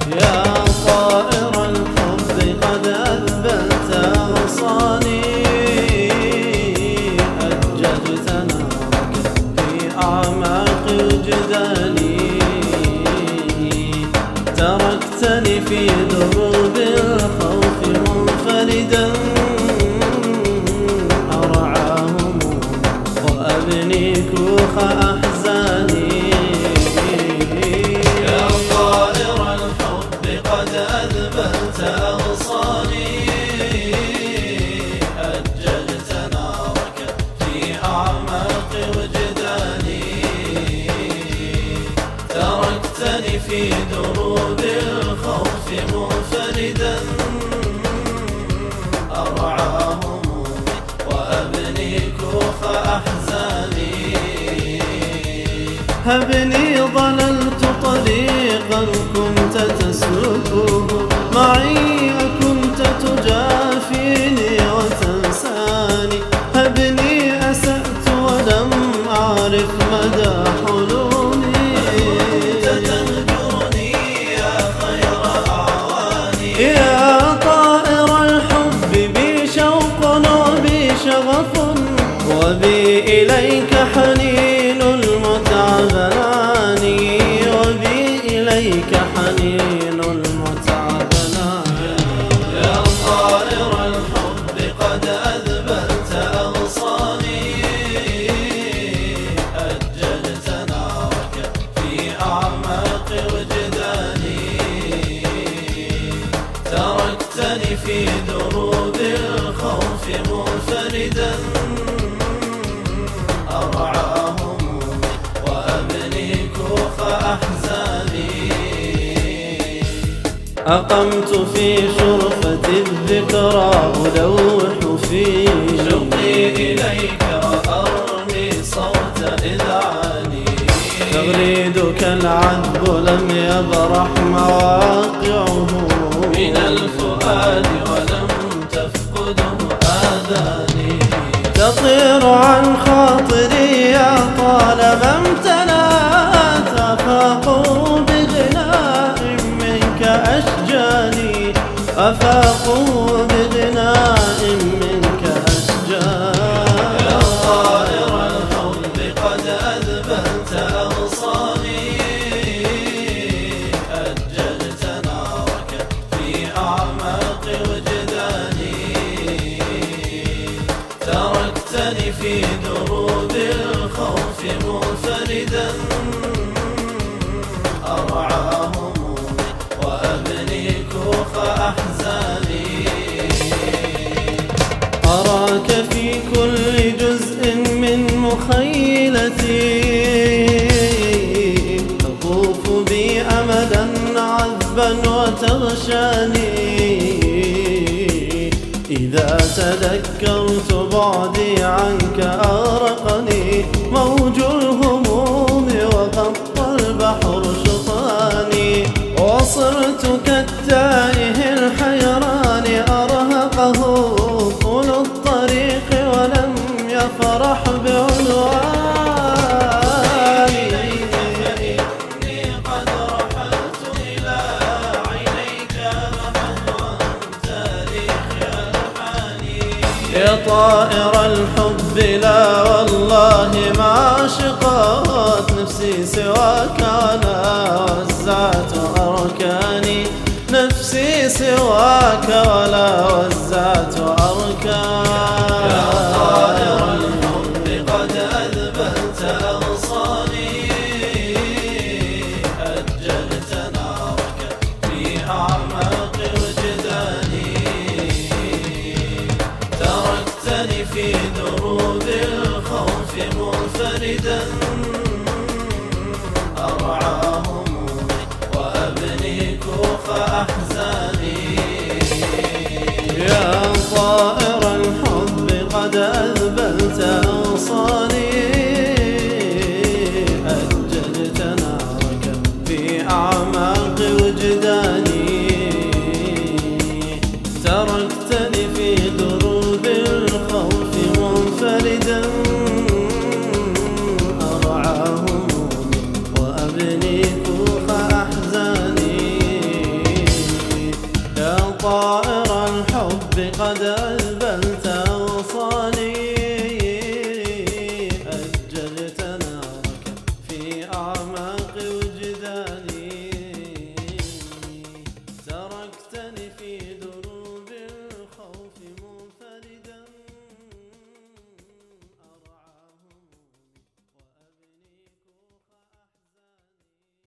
يا طائر الحب قد أذبلت أغصاني، أججت نارك في أعماق وجداني، تركتني في دروب الخوف منفردا أرعى همومي وأبني كوخ أحزاني. يا طائر الحب قد أذبلت أغصاني، أججت نارك في أعماق وجداني، تركتني في دروب الخوف منفردا أرعى همومي وأبني كوخ أحزاني. هبني ضللت طريقا كنت تسلكه معي، أكنت تجافيني وتنساني. هبني أسأت ولم أعرف مدى حلولي، كنت تهجرني يا خير أعواني. يا طائر الحب بي شوق وبي شغف وبي إليك حنين المتعبناني، وبي إليك حنين المتعبناني. يا طائر الحب قد أذبلت أغصاني، أججت نارك في أعماق وجداني، تركتني في دروب الخوف منفردا أرعى همومي وأبني كوخ أحزاني. أقمت في شرفة الذكرى ألوح في شوقي إليك وأرمي صوت إذعاني. تغريدك العذب لم يبرح مواقعه من الفؤاد ولم تفقده آذاني. تطير عن خاطري يا طالما امتلأت أفاقوا بغناء منك أشجاني، أفاقوا بغناء منك أشجاني. يا طائر الحب قد أذبلت أغصاني، أججت نارك في أعماق وجداني، تركتني في دروب الخوف منفردا أرعى همومي وأبني كوخ أحزاني. أراك في كل جزء من مخيلتي، تطوف بي أمدا عذبا وتغشاني. إذا تذكرت بعدي عنك أغرقني موج الهموم وغط البحر شطاني. وصرت كالتائه الحيران أرهقه طول الطريق ولم يفرح بعنواني. فإني قد رحلت إلى عينيك محوا تاريخ ألحاني. يا طائر الحب لا والله ما شقت نفسي سواك ولا وزعت أركاني، نفسي سواك ولا وزعت أركاني. يا طائر الحب قد أذبلت أغصاني، أججت نارك في أعماق وجداني، تركتني في دروب الخوف منفردا أرعى همومي وأبني كوخ أحزاني. يا طائر الحب قد أذبلت أغصاني، أججت نارك في أعماق وجداني، تركتني في دروب الخوف منفردا أرعى همومي وأبني كوخ أحزاني. طائر الحب قد